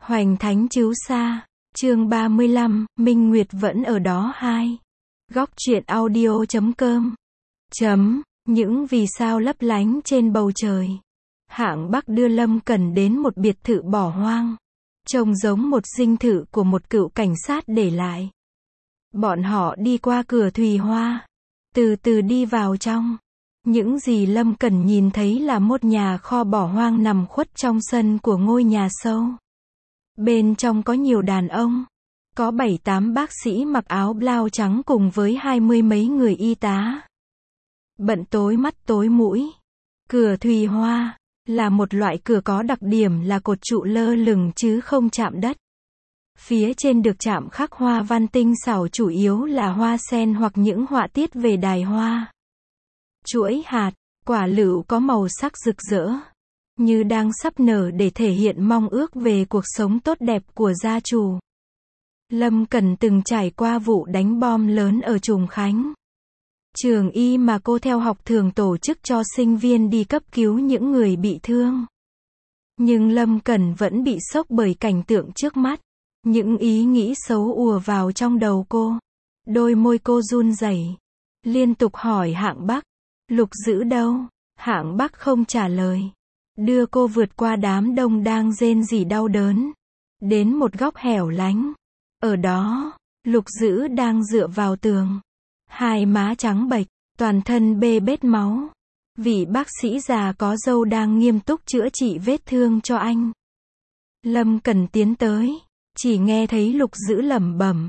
Hoành Thánh Chiếu Xa, chương 35, Minh Nguyệt vẫn ở đó 2. Góc truyện audio.com. Những vì sao lấp lánh trên bầu trời. Hạng Bắc đưa Lâm Cẩn đến một biệt thự bỏ hoang. Trông giống một dinh thự của một cựu cảnh sát để lại. Bọn họ đi qua cửa thùy hoa. Từ từ đi vào trong. Những gì Lâm Cẩn nhìn thấy là một nhà kho bỏ hoang nằm khuất trong sân của ngôi nhà sâu. Bên trong có nhiều đàn ông. Có 7-8 bác sĩ mặc áo blau trắng cùng với 20 mấy người y tá. Bận tối mắt tối mũi. Cửa thùy hoa là một loại cửa có đặc điểm là cột trụ lơ lửng chứ không chạm đất. Phía trên được chạm khắc hoa văn tinh xảo, chủ yếu là hoa sen hoặc những họa tiết về đài hoa. Chuỗi hạt, quả lựu có màu sắc rực rỡ, như đang sắp nở để thể hiện mong ước về cuộc sống tốt đẹp của gia chủ. Lâm Cẩn từng trải qua vụ đánh bom lớn ở Trùng Khánh. Trường y mà cô theo học thường tổ chức cho sinh viên đi cấp cứu những người bị thương. Nhưng Lâm Cẩn vẫn bị sốc bởi cảnh tượng trước mắt. Những ý nghĩ xấu ùa vào trong đầu cô. Đôi môi cô run rẩy, liên tục hỏi Hạng Bắc, Lục Dữ đâu? Hạng Bắc không trả lời. Đưa cô vượt qua đám đông đang rên rỉ đau đớn. Đến một góc hẻo lánh. Ở đó, Lục Dữ đang dựa vào tường. Hai má trắng bệch, toàn thân bê bết máu. Vị bác sĩ già có râu đang nghiêm túc chữa trị vết thương cho anh. Lâm Cẩn tiến tới. Chỉ nghe thấy Lục Dữ lẩm bẩm.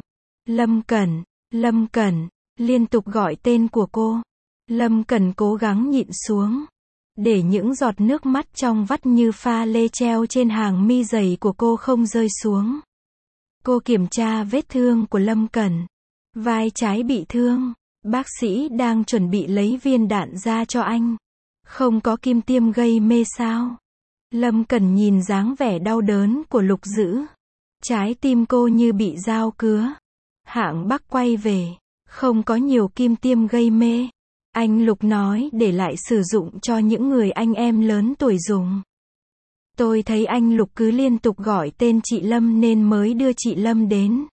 Lâm Cẩn, liên tục gọi tên của cô. Lâm Cẩn cố gắng nhịn xuống. Để những giọt nước mắt trong vắt như pha lê treo trên hàng mi dày của cô không rơi xuống. Cô kiểm tra vết thương của Lâm Cẩn. Vai trái bị thương. Bác sĩ đang chuẩn bị lấy viên đạn ra cho anh. Không có kim tiêm gây mê sao? Lâm Cẩn nhìn dáng vẻ đau đớn của Lục Dữ. Trái tim cô như bị dao cứa. Hạng Bắc quay về. Không có nhiều kim tiêm gây mê. Anh Lục nói để lại sử dụng cho những người anh em lớn tuổi dùng. Tôi thấy anh Lục cứ liên tục gọi tên chị Lâm nên mới đưa chị Lâm đến.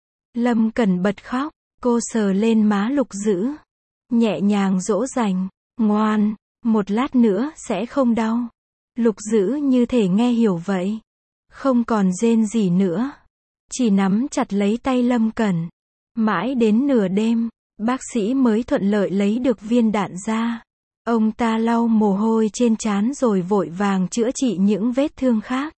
Lâm Cẩn bật khóc. Cô sờ lên má Lục Dữ. Nhẹ nhàng dỗ dành. Ngoan, một lát nữa sẽ không đau. Lục Dữ như thể nghe hiểu vậy. Không còn rên gì nữa. Chỉ nắm chặt lấy tay Lâm Cẩn. Mãi đến nửa đêm, bác sĩ mới thuận lợi lấy được viên đạn ra. Ông ta lau mồ hôi trên trán rồi vội vàng chữa trị những vết thương khác.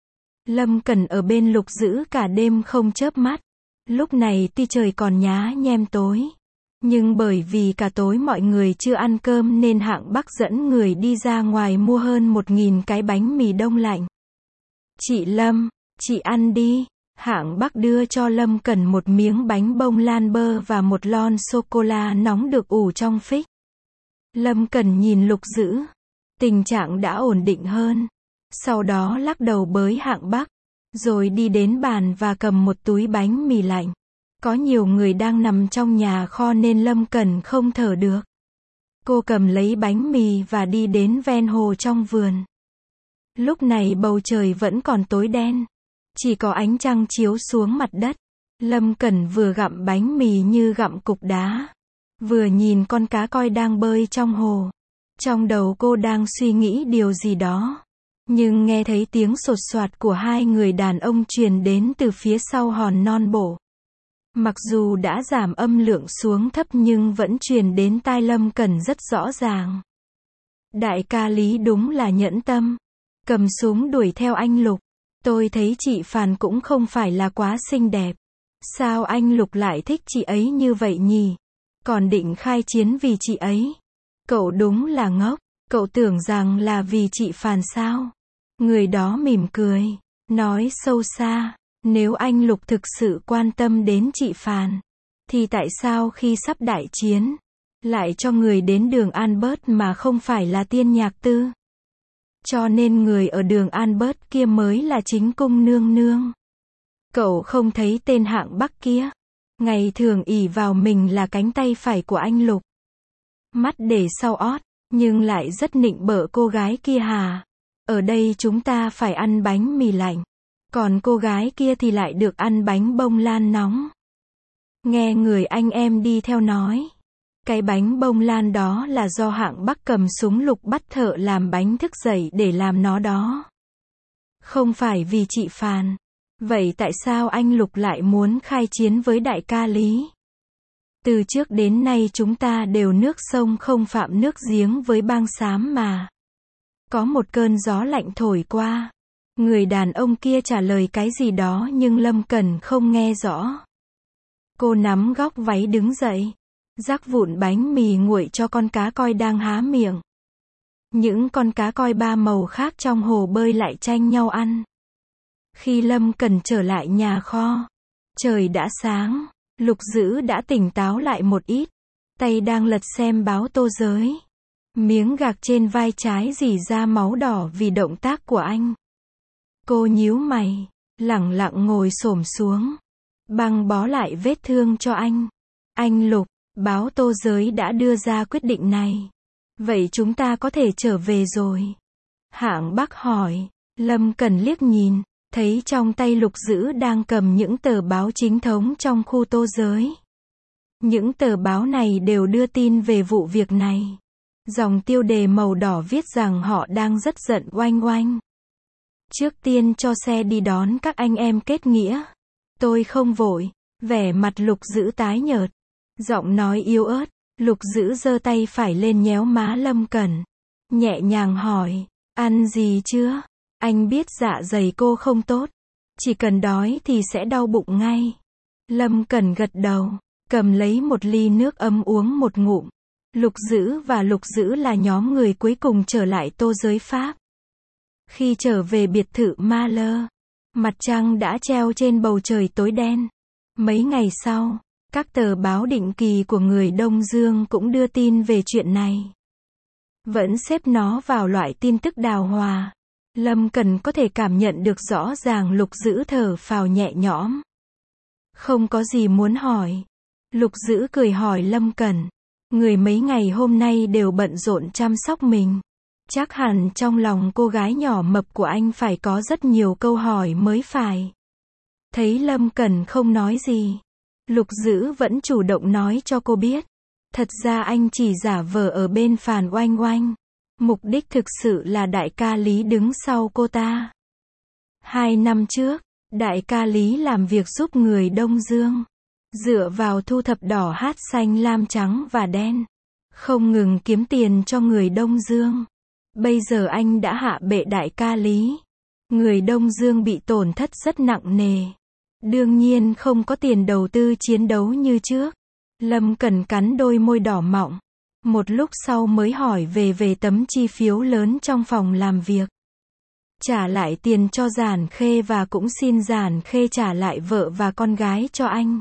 Lâm Cẩn ở bên Lục Dữ cả đêm không chớp mắt. Lúc này tuy trời còn nhá nhem tối. Nhưng bởi vì cả tối mọi người chưa ăn cơm nên Hạng Bắc dẫn người đi ra ngoài mua hơn 1.000 cái bánh mì đông lạnh. Chị Lâm, chị ăn đi. Hạng Bắc đưa cho Lâm Cẩn một miếng bánh bông lan bơ và một lon sô-cô-la nóng được ủ trong phích. Lâm Cẩn nhìn Lục Dữ. Tình trạng đã ổn định hơn. Sau đó lắc đầu bới Hạng Bắc. Rồi đi đến bàn và cầm một túi bánh mì lạnh. Có nhiều người đang nằm trong nhà kho nên Lâm Cẩn không thở được. Cô cầm lấy bánh mì và đi đến ven hồ trong vườn. Lúc này bầu trời vẫn còn tối đen. Chỉ có ánh trăng chiếu xuống mặt đất. Lâm Cẩn vừa gặm bánh mì như gặm cục đá. Vừa nhìn con cá koi đang bơi trong hồ. Trong đầu cô đang suy nghĩ điều gì đó. Nhưng nghe thấy tiếng sột soạt của hai người đàn ông truyền đến từ phía sau hòn non bộ. Mặc dù đã giảm âm lượng xuống thấp nhưng vẫn truyền đến tai Lâm Cẩn rất rõ ràng. Đại ca Lý đúng là nhẫn tâm. Cầm súng đuổi theo anh Lục. Tôi thấy chị Phàn cũng không phải là quá xinh đẹp. Sao anh Lục lại thích chị ấy như vậy nhỉ? Còn định khai chiến vì chị ấy. Cậu đúng là ngốc. Cậu tưởng rằng là vì chị Phàn sao? Người đó mỉm cười. Nói sâu xa. Nếu anh Lục thực sự quan tâm đến chị Phàn. Thì tại sao khi sắp đại chiến. Lại cho người đến đường Albert mà không phải là Tiên Nhạc Tư? Cho nên người ở đường Albert kia mới là chính cung nương nương. Cậu không thấy tên Hạng Bắc kia. Ngày thường ỷ vào mình là cánh tay phải của anh Lục. Mắt để sau ót. Nhưng lại rất nịnh bợ cô gái kia hà. Ở đây chúng ta phải ăn bánh mì lạnh. Còn cô gái kia thì lại được ăn bánh bông lan nóng. Nghe người anh em đi theo nói, cái bánh bông lan đó là do hạng Bắc cầm súng lục bắt thợ làm bánh thức dậy để làm nó đó. Không phải vì chị Phàn. Vậy tại sao anh Lục lại muốn khai chiến với đại ca Lý? Từ trước đến nay chúng ta đều nước sông không phạm nước giếng với bang xám mà. Có một cơn gió lạnh thổi qua. Người đàn ông kia trả lời cái gì đó nhưng Lâm Cẩn không nghe rõ. Cô nắm góc váy đứng dậy, rắc vụn bánh mì nguội cho con cá koi đang há miệng. Những con cá koi ba màu khác trong hồ bơi lại tranh nhau ăn. Khi Lâm Cẩn trở lại nhà kho, trời đã sáng, Lục Dữ đã tỉnh táo lại một ít, tay đang lật xem báo Tô Giới. Miếng gạc trên vai trái rỉ ra máu đỏ vì động tác của anh. Cô nhíu mày, lẳng lặng ngồi xổm xuống, băng bó lại vết thương cho anh. Anh Lục, báo Tô Giới đã đưa ra quyết định này. Vậy chúng ta có thể trở về rồi. Hạng Bắc hỏi. Lâm Cẩn liếc nhìn, thấy trong tay Lục Dữ đang cầm những tờ báo chính thống trong khu Tô Giới. Những tờ báo này đều đưa tin về vụ việc này. Dòng tiêu đề màu đỏ viết rằng họ đang rất giận Oanh Oanh. Trước tiên cho xe đi đón các anh em kết nghĩa. Tôi không vội. Vẻ mặt Lục Dữ tái nhợt, giọng nói yếu ớt. Lục Dữ giơ tay phải lên nhéo má Lâm Cẩn, nhẹ nhàng hỏi, ăn gì chưa? Anh biết dạ dày cô không tốt, chỉ cần đói thì sẽ đau bụng ngay. Lâm Cẩn gật đầu, cầm lấy một ly nước ấm uống một ngụm. Lục Dữ và Lục Dữ là nhóm người cuối cùng trở lại Tô Giới Pháp. Khi trở về biệt thự Ma Lơ, mặt trăng đã treo trên bầu trời tối đen. Mấy ngày sau, các tờ báo định kỳ của người Đông Dương cũng đưa tin về chuyện này. Vẫn xếp nó vào loại tin tức đào hòa. Lâm Cẩn có thể cảm nhận được rõ ràng Lục Dữ thở phào nhẹ nhõm. Không có gì muốn hỏi. Lục Dữ cười hỏi Lâm Cẩn. Người mấy ngày hôm nay đều bận rộn chăm sóc mình. Chắc hẳn trong lòng cô gái nhỏ mập của anh phải có rất nhiều câu hỏi mới phải. Thấy Lâm Cẩn không nói gì, Lục Dữ vẫn chủ động nói cho cô biết. Thật ra anh chỉ giả vờ ở bên Phàn Oanh Oanh. Mục đích thực sự là đại ca Lý đứng sau cô ta. 2 năm trước, đại ca Lý làm việc giúp người Đông Dương. Dựa vào thu thập đỏ hát xanh lam trắng và đen. Không ngừng kiếm tiền cho người Đông Dương. Bây giờ anh đã hạ bệ đại ca Lý. Người Đông Dương bị tổn thất rất nặng nề. Đương nhiên không có tiền đầu tư chiến đấu như trước. Lâm Cẩn cắn đôi môi đỏ mọng. Một lúc sau mới hỏi về tấm chi phiếu lớn trong phòng làm việc. Trả lại tiền cho Giản Khê và cũng xin Giản Khê trả lại vợ và con gái cho anh.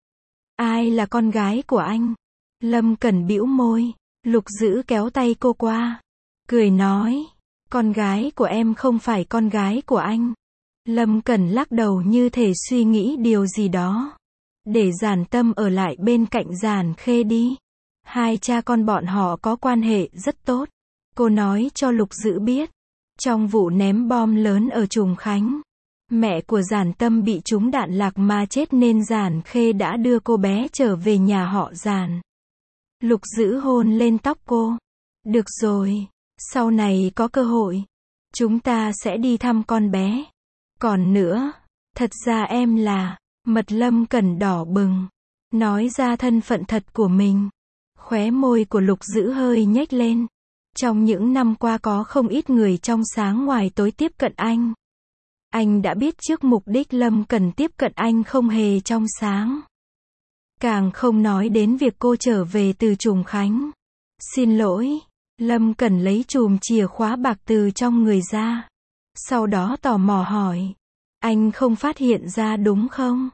Ai là con gái của anh? Lâm Cẩn bĩu môi. Lục Dữ kéo tay cô qua, cười nói, con gái của em không phải con gái của anh. Lâm Cẩn lắc đầu như thể suy nghĩ điều gì đó. Để Giản Tâm ở lại bên cạnh Giản Khê đi. Hai cha con bọn họ có quan hệ rất tốt. Cô nói cho Lục Dữ biết. Trong vụ ném bom lớn ở Trùng Khánh, mẹ của Giản Tâm bị trúng đạn lạc mà chết nên Giản Khê đã đưa cô bé trở về nhà họ Giản. Lục Dữ hôn lên tóc cô. Được rồi, sau này có cơ hội, chúng ta sẽ đi thăm con bé. Còn nữa, thật ra em là, mặt Lâm Cẩn đỏ bừng, nói ra thân phận thật của mình. Khóe môi của Lục Dữ hơi nhếch lên. Trong những năm qua có không ít người trong sáng ngoài tối tiếp cận anh. Anh đã biết trước mục đích Lâm Cẩn tiếp cận anh không hề trong sáng. Càng không nói đến việc cô trở về từ Trùng Khánh. Xin lỗi. Lâm Cẩn lấy chùm chìa khóa bạc từ trong người ra. Sau đó tò mò hỏi. Anh không phát hiện ra đúng không?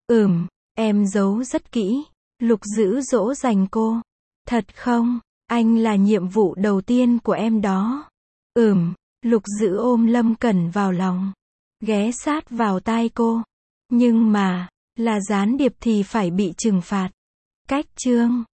Em giấu rất kỹ. Lục Dữ dỗ dành cô. Thật không? Anh là nhiệm vụ đầu tiên của em đó. Lục Dữ ôm Lâm Cẩn vào lòng, ghé sát vào tai cô. Nhưng mà, là gián điệp thì phải bị trừng phạt. Cách chương